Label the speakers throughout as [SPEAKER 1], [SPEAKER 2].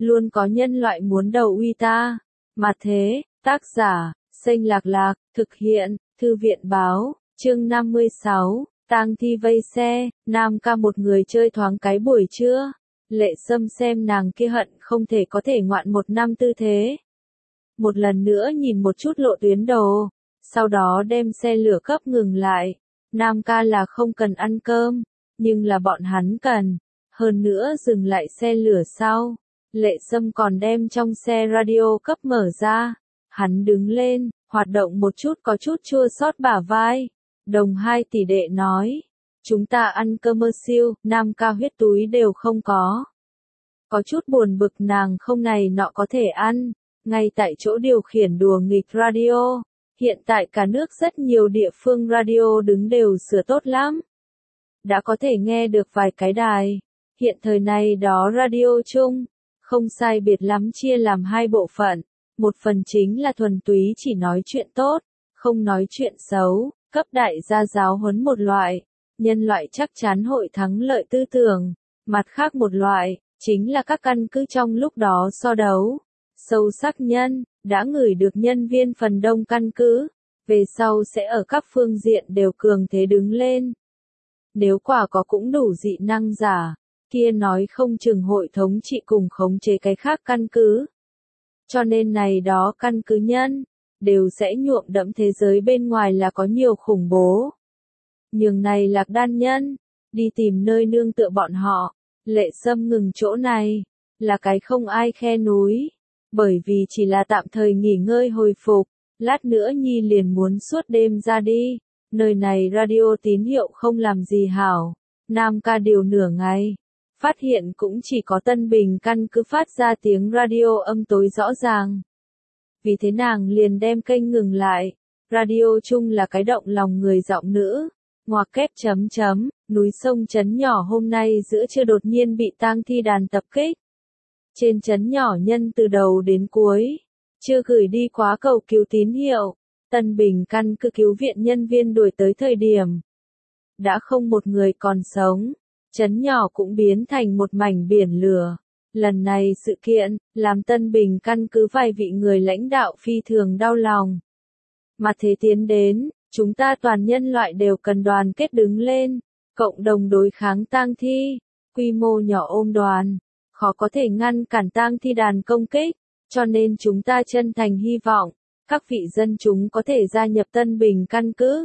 [SPEAKER 1] luôn có nhân loại muốn đầu uy ta. Mà thế, tác giả, Xanh Lạc Lạc, thực hiện, Thư viện Báo, chương 56, tang thi vây xe, Nam Ca một người chơi thoáng cái buổi trưa. Lệ Sâm xem nàng kia hận không thể có thể ngoạn một năm tư thế. Một lần nữa nhìn một chút lộ tuyến đồ, sau đó đem xe lửa cấp ngừng lại. Nam Ca là không cần ăn cơm, nhưng là bọn hắn cần. Hơn nữa dừng lại xe lửa sau, Lệ Sâm còn đem trong xe radio cấp mở ra. Hắn đứng lên, hoạt động một chút có chút chua xót bả vai. Đồng hai tỷ đệ nói, chúng ta ăn commercial, Nam Ca huyết túi đều không có. Có chút buồn bực nàng không này nọ có thể ăn, ngay tại chỗ điều khiển đùa nghịch radio. Hiện tại cả nước rất nhiều địa phương radio đứng đều sửa tốt lắm. Đã có thể nghe được vài cái đài. Hiện thời này đó radio chung, không sai biệt lắm chia làm hai bộ phận. Một phần chính là thuần túy chỉ nói chuyện tốt, không nói chuyện xấu, cấp đại gia giáo huấn một loại. Nhân loại chắc chắn hội thắng lợi tư tưởng. Mặt khác một loại, chính là các căn cứ trong lúc đó so đấu. Sâu sắc nhân, đã ngửi được nhân viên phần đông căn cứ, về sau sẽ ở các phương diện đều cường thế đứng lên. Nếu quả có cũng đủ dị năng giả, kia nói không chừng hội thống trị cùng khống chế cái khác căn cứ. Cho nên này đó căn cứ nhân, đều sẽ nhuộm đẫm thế giới bên ngoài là có nhiều khủng bố. Nhường này Lạc Đan nhân, đi tìm nơi nương tựa bọn họ. Lệ Sâm ngừng chỗ này, là cái không ai khe núi. Bởi vì chỉ là tạm thời nghỉ ngơi hồi phục, lát nữa Nhi liền muốn suốt đêm ra đi. Nơi này radio tín hiệu không làm gì hảo. Nam Ca điều nửa ngày, phát hiện cũng chỉ có Tân Bình căn cứ phát ra tiếng radio âm tối rõ ràng. Vì thế nàng liền đem kênh ngừng lại. Radio chung là cái động lòng người giọng nữ. Ngoặc kép chấm chấm, núi sông trấn nhỏ hôm nay giữa trưa đột nhiên bị tang thi đàn tập kích. Trên trấn nhỏ nhân từ đầu đến cuối, chưa gửi đi quá cầu cứu tín hiệu. Tân Bình căn cứ cứu viện nhân viên đuổi tới thời điểm, đã không một người còn sống. Trấn nhỏ cũng biến thành một mảnh biển lửa. Lần này sự kiện, làm Tân Bình căn cứ vài vị người lãnh đạo phi thường đau lòng. Mà thế tiến đến, chúng ta toàn nhân loại đều cần đoàn kết đứng lên, cộng đồng đối kháng tang thi, quy mô nhỏ ôm đoàn, khó có thể ngăn cản tang thi đàn công kích, cho nên chúng ta chân thành hy vọng, các vị dân chúng có thể gia nhập Tân Bình căn cứ.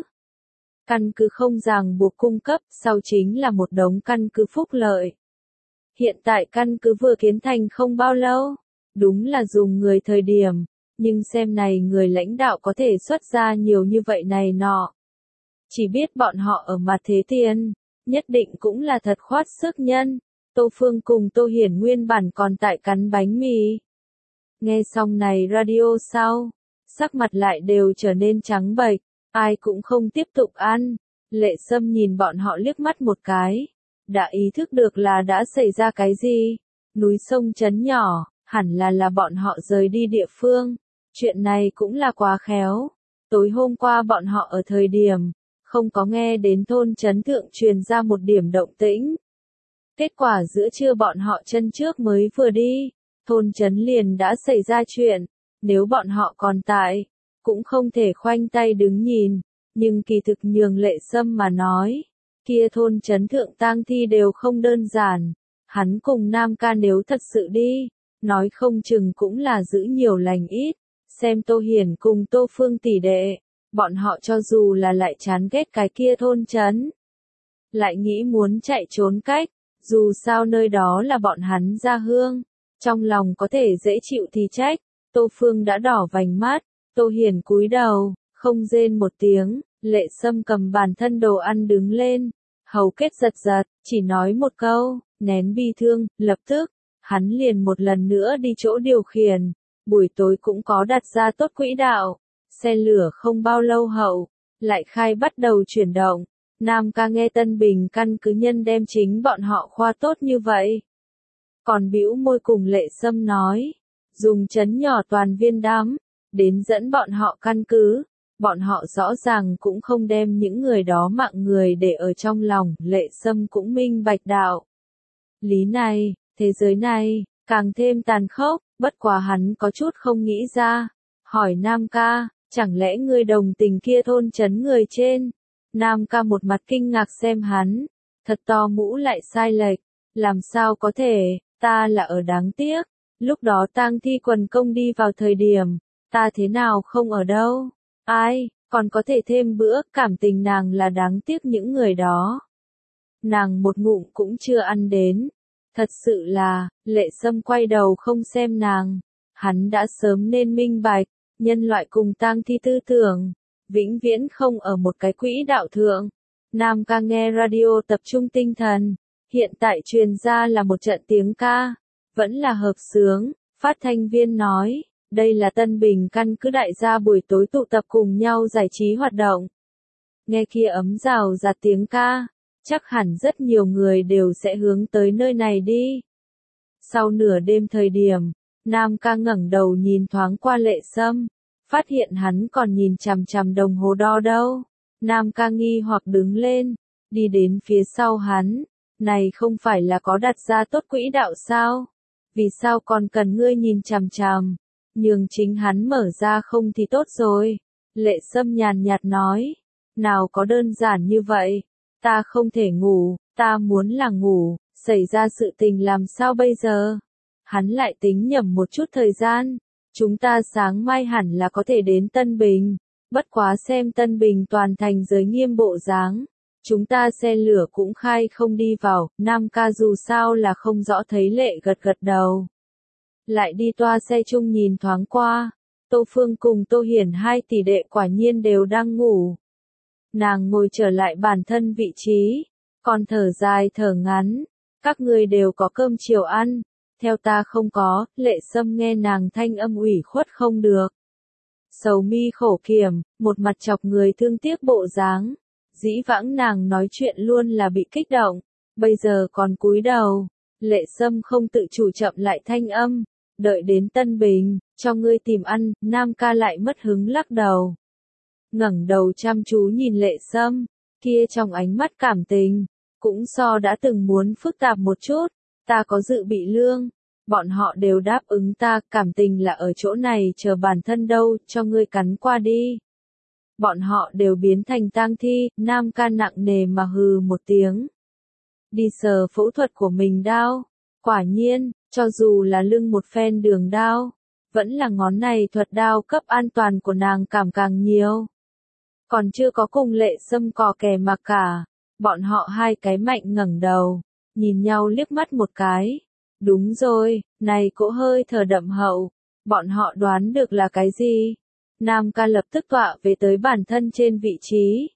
[SPEAKER 1] Căn cứ không ràng buộc cung cấp, sau chính là một đống căn cứ phúc lợi. Hiện tại căn cứ vừa kiến thành không bao lâu, đúng là dùng người thời điểm, nhưng xem này người lãnh đạo có thể xuất ra nhiều như vậy này nọ. Chỉ biết bọn họ ở mặt thế tiền, nhất định cũng là thật khoát sức nhân. Tô Phương cùng Tô Hiển nguyên bản còn tại cắn bánh mì. Nghe xong này radio sau, sắc mặt lại đều trở nên trắng bệch, ai cũng không tiếp tục ăn. Lệ Sâm nhìn bọn họ liếc mắt một cái, đã ý thức được là đã xảy ra cái gì. Núi sông trấn nhỏ, hẳn là bọn họ rời đi địa phương. Chuyện này cũng là quá khéo. Tối hôm qua bọn họ ở thời điểm, không có nghe đến thôn trấn thượng truyền ra một điểm động tĩnh. Kết quả giữa trưa bọn họ chân trước mới vừa đi, thôn trấn liền đã xảy ra chuyện. Nếu bọn họ còn tại, cũng không thể khoanh tay đứng nhìn. Nhưng kỳ thực nhường Lệ Sâm mà nói, kia thôn trấn thượng tang thi đều không đơn giản. Hắn cùng Nam Ca nếu thật sự đi, nói không chừng cũng là giữ nhiều lành ít. Xem Tô Hiển cùng Tô Phương tỷ đệ, bọn họ cho dù là lại chán ghét cái kia thôn trấn, lại nghĩ muốn chạy trốn cách, dù sao nơi đó là bọn hắn gia hương, trong lòng có thể dễ chịu thì trách. Tô Phương đã đỏ vành mắt, Tô Hiển cúi đầu, không rên một tiếng. Lệ Sâm cầm bản thân đồ ăn đứng lên, hầu kết giật giật, chỉ nói một câu, nén bi thương. Lập tức, hắn liền một lần nữa đi chỗ điều khiển. Buổi tối cũng có đặt ra tốt quỹ đạo, xe lửa không bao lâu hậu, lại khai bắt đầu chuyển động. Nam Ca nghe Tân Bình căn cứ nhân đem chính bọn họ khoa tốt như vậy. Còn bĩu môi cùng Lệ Sâm nói, dùng trấn nhỏ toàn viên đám, đến dẫn bọn họ căn cứ. Bọn họ rõ ràng cũng không đem những người đó mạng người để ở trong lòng. Lệ Sâm cũng minh bạch đạo lý này, thế giới này, càng thêm tàn khốc, bất quá hắn có chút không nghĩ ra. Hỏi Nam ca, chẳng lẽ ngươi đồng tình kia thôn trấn người trên? Nam ca một mặt kinh ngạc xem hắn, thật to mũ lại sai lệch, làm sao có thể, ta là ở đáng tiếc, lúc đó tang thi quần công đi vào thời điểm, ta thế nào không ở đâu, ai, còn có thể thêm bữa, cảm tình nàng là đáng tiếc những người đó. Nàng một ngụm cũng chưa ăn đến, thật sự là, Lệ Sâm quay đầu không xem nàng, hắn đã sớm nên minh bạch, nhân loại cùng tang thi tư tưởng, vĩnh viễn không ở một cái quỹ đạo thượng. Nam ca nghe radio tập trung tinh thần, hiện tại truyền ra là một trận tiếng ca, vẫn là hợp xướng, phát thanh viên nói, đây là Tân Bình căn cứ đại gia buổi tối tụ tập cùng nhau giải trí hoạt động. Nghe kia ấm rào rạt tiếng ca, chắc hẳn rất nhiều người đều sẽ hướng tới nơi này đi. Sau nửa đêm thời điểm, Nam ca ngẩng đầu nhìn thoáng qua Lệ Sâm, phát hiện hắn còn nhìn chằm chằm đồng hồ đo đâu. Nam ca nghi hoặc đứng lên, đi đến phía sau hắn, này không phải là có đặt ra tốt quỹ đạo sao? Vì sao còn cần ngươi nhìn chằm chằm? Nhường chính hắn mở ra không thì tốt rồi. Lệ Sâm nhàn nhạt nói, nào có đơn giản như vậy, ta không thể ngủ, ta muốn là ngủ, xảy ra sự tình làm sao bây giờ? Hắn lại tính nhầm một chút thời gian, chúng ta sáng mai hẳn là có thể đến Tân Bình, bất quá xem Tân Bình toàn thành giới nghiêm bộ dáng, chúng ta xe lửa cũng khai không đi vào, Nam ca dù sao là không rõ thấy Lệ gật gật đầu. Lại đi toa xe chung nhìn thoáng qua, Tô Phương cùng Tô Hiển hai tỷ đệ quả nhiên đều đang ngủ. Nàng ngồi trở lại bản thân vị trí, còn thở dài thở ngắn, các người đều có cơm chiều ăn, theo ta không có, Lệ Sâm nghe nàng thanh âm ủy khuất không được. Sầu mi khổ kiểm, một mặt chọc người thương tiếc bộ dáng, dĩ vãng nàng nói chuyện luôn là bị kích động, bây giờ còn cúi đầu, Lệ Sâm không tự chủ chậm lại thanh âm, đợi đến Tân Bình, cho ngươi tìm ăn, Nam ca lại mất hứng lắc đầu. Ngẩng đầu chăm chú nhìn Lệ Sâm, kia trong ánh mắt cảm tình, cũng so đã từng muốn phức tạp một chút, ta có dự bị lương, bọn họ đều đáp ứng ta, cảm tình là ở chỗ này chờ bản thân đâu, cho ngươi cắn qua đi. Bọn họ đều biến thành tang thi, Nam ca nặng nề mà hừ một tiếng. Đi sờ phẫu thuật của mình đao, quả nhiên, cho dù là lưng một phen đường đao, vẫn là ngón này thuật đao cấp an toàn của nàng cảm càng nhiều. Còn chưa có cùng Lệ Sâm cò kè mà cả, bọn họ hai cái mạnh ngẩng đầu, nhìn nhau liếc mắt một cái. Đúng rồi, này cỗ hơi thở đậm hậu, bọn họ đoán được là cái gì? Nam ca lập tức tọa về tới bản thân trên vị trí.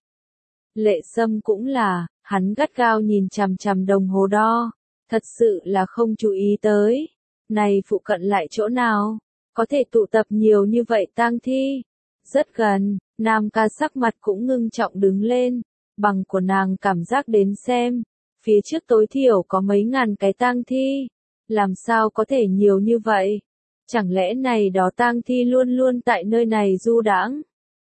[SPEAKER 1] Lệ Sâm cũng là, hắn gắt gao nhìn chằm chằm đồng hồ đo, thật sự là không chú ý tới. Này phụ cận lại chỗ nào, có thể tụ tập nhiều như vậy tang thi? Rất gần, Nam ca sắc mặt cũng ngưng trọng đứng lên, bằng của nàng cảm giác đến xem, phía trước tối thiểu có mấy ngàn cái tang thi, làm sao có thể nhiều như vậy? Chẳng lẽ này đó tang thi luôn luôn tại nơi này du đãng?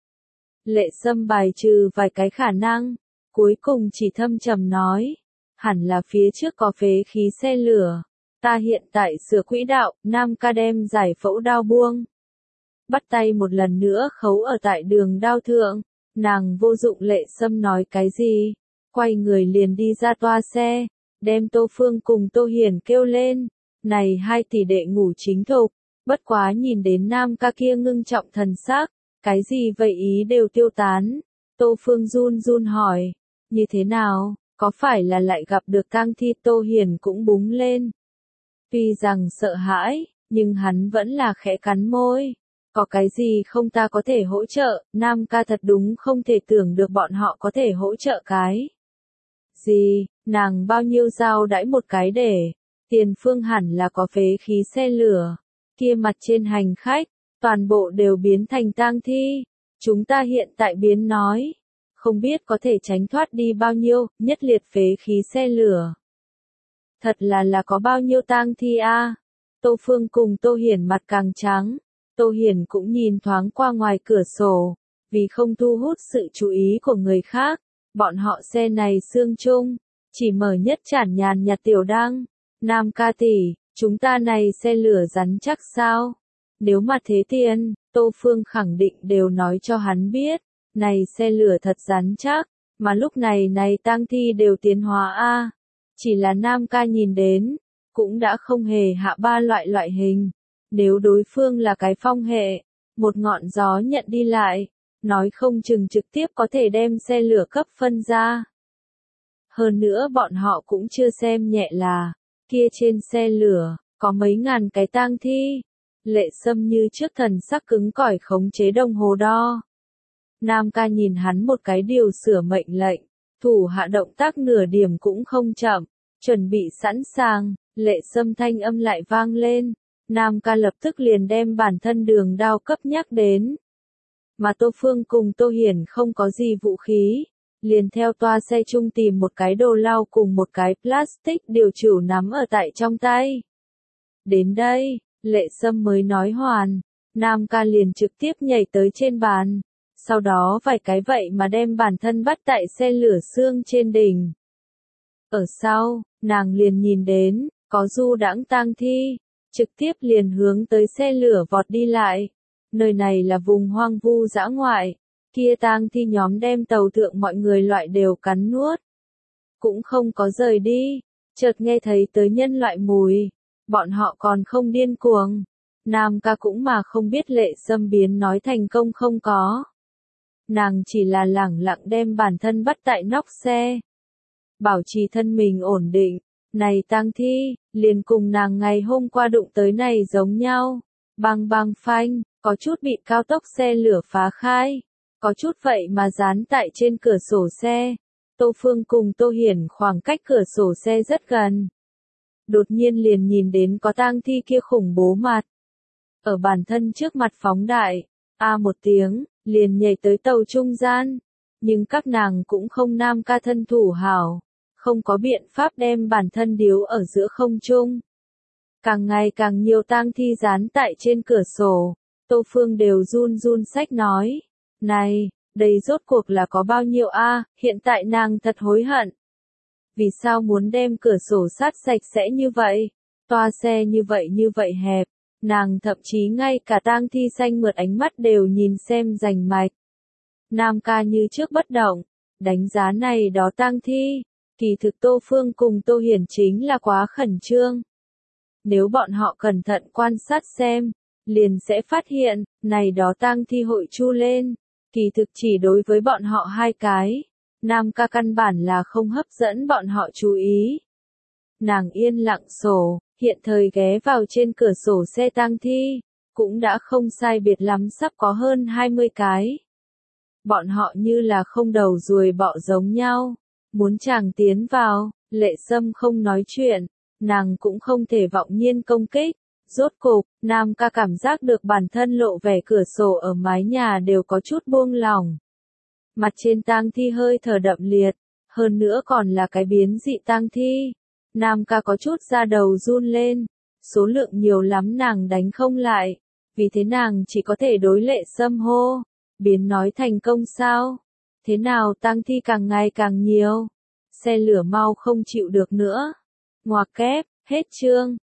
[SPEAKER 1] Lệ Sâm bài trừ vài cái khả năng, cuối cùng chỉ thâm trầm nói, hẳn là phía trước có phế khí xe lửa, ta hiện tại sửa quỹ đạo, Nam ca đem giải phẫu đao buông. Bắt tay một lần nữa khấu ở tại đường đao thượng, nàng vô dụng. Lệ Sâm nói cái gì, quay người liền đi ra toa xe, đem Tô Phương cùng Tô Hiển kêu lên, này hai tỷ đệ ngủ chính thục, bất quá nhìn đến Nam ca kia ngưng trọng thần sắc, cái gì vậy ý đều tiêu tán. Tô Phương run run hỏi, như thế nào, có phải là lại gặp được tang thi? Tô Hiển cũng búng lên. Tuy rằng sợ hãi, nhưng hắn vẫn là khẽ cắn môi. Có cái gì không ta có thể hỗ trợ? Nam ca thật đúng không thể tưởng được bọn họ có thể hỗ trợ cái gì, nàng bao nhiêu giao đãi một cái để, tiền phương hẳn là có phế khí xe lửa, kia mặt trên hành khách, toàn bộ đều biến thành tang thi, chúng ta hiện tại biến nói, không biết có thể tránh thoát đi bao nhiêu, nhất liệt phế khí xe lửa. Thật là có bao nhiêu tang thi a? Tô Phương cùng Tô Hiển mặt càng trắng, Tô Hiển cũng nhìn thoáng qua ngoài cửa sổ, vì không thu hút sự chú ý của người khác, bọn họ xe này xương chung, chỉ mở nhất chản nhàn nhạt tiểu đăng, Nam ca tỷ, Chúng ta này xe lửa rắn chắc sao? Nếu mà thế tiền, Tô Phương khẳng định đều nói cho hắn biết, này xe lửa thật rắn chắc, mà lúc này này tang thi đều tiến hóa a. Chỉ là Nam ca nhìn đến, cũng đã không hề hạ ba loại hình. Nếu đối phương là cái phong hệ, một ngọn gió nhận đi lại, nói không chừng trực tiếp có thể đem xe lửa cấp phân ra. Hơn nữa bọn họ cũng chưa xem nhẹ là, kia trên xe lửa, có mấy ngàn cái tang thi. Lệ Sâm như trước thần sắc cứng cỏi khống chế đồng hồ đo. Nam ca nhìn hắn một cái điều sửa mệnh lệnh, thủ hạ động tác nửa điểm cũng không chậm, chuẩn bị sẵn sàng, Lệ Sâm thanh âm lại vang lên. Nam ca lập tức liền đem bản thân đường đao cấp nhắc đến. Mà Tô Phương cùng Tô Hiển không có gì vũ khí, liền theo toa xe chung tìm một cái đồ lau cùng một cái plastic điều chủ nắm ở tại trong tay. Đến đây, Lệ Sâm mới nói hoàn, Nam ca liền trực tiếp nhảy tới trên bàn, sau đó vài cái vậy mà đem bản thân bắt tại xe lửa xương trên đỉnh. Ở sau, nàng liền nhìn đến, có du đãng tang thi, trực tiếp liền hướng tới xe lửa vọt đi lại. Nơi này là vùng hoang vu dã ngoại, kia tang thi nhóm đem tàu thượng mọi người loại đều cắn nuốt. Cũng không có rời đi, chợt nghe thấy tới nhân loại mùi, bọn họ còn không điên cuồng. Nam ca cũng mà không biết Lệ Sâm biến nói thành công không có. Nàng chỉ là lẳng lặng đem bản thân bắt tại nóc xe. Bảo trì thân mình ổn định, này tang thi, liền cùng nàng ngày hôm qua đụng tới này giống nhau. Bang bang phanh, có chút bị cao tốc xe lửa phá khai, có chút vậy mà dán tại trên cửa sổ xe. Tô Phương cùng Tô Hiển khoảng cách cửa sổ xe rất gần. Đột nhiên liền nhìn đến có tang thi kia khủng bố mặt. Ở bản thân trước mặt phóng đại, một tiếng, liền nhảy tới tàu trung gian. Nhưng các nàng cũng không Nam ca thân thủ hảo, không có biện pháp đem bản thân điếu ở giữa không trung. Càng ngày càng nhiều tang thi dán tại trên cửa sổ, Tô Phương đều run run sách nói. Này, đây rốt cuộc là có bao nhiêu hiện tại nàng thật hối hận. Vì sao muốn đem cửa sổ sát sạch sẽ như vậy? Toa xe như vậy hẹp, nàng thậm chí ngay cả tang thi xanh mượt ánh mắt đều nhìn xem rành mạch. Nam ca như trước bất động, đánh giá này đó tang thi, kỳ thực Tô Phương cùng Tô Hiển chính là quá khẩn trương. Nếu bọn họ cẩn thận quan sát xem, liền sẽ phát hiện, này đó tang thi hội chu lên, kỳ thực chỉ đối với bọn họ hai cái. Nam ca căn bản là không hấp dẫn bọn họ chú ý. Nàng yên lặng sổ, hiện thời ghé vào trên cửa sổ xe tang thi, cũng đã không sai biệt lắm sắp có hơn 20 cái. Bọn họ như là không đầu ruồi bọ giống nhau, muốn chàng tiến vào, Lệ Sâm không nói chuyện, nàng cũng không thể vọng nhiên công kích. Rốt cục, Nam ca cảm giác được bản thân lộ vẻ cửa sổ ở mái nhà đều có chút buông lỏng. Mặt trên tang thi hơi thở đậm liệt, hơn nữa còn là cái biến dị tang thi. Nam ca có chút da đầu run lên, số lượng nhiều lắm nàng đánh không lại, vì thế nàng chỉ có thể đối Lệ Sâm hô, biến nói thành công sao? Thế nào tang thi càng ngày càng nhiều, xe lửa mau không chịu được nữa. Ngoặc kép, hết chương.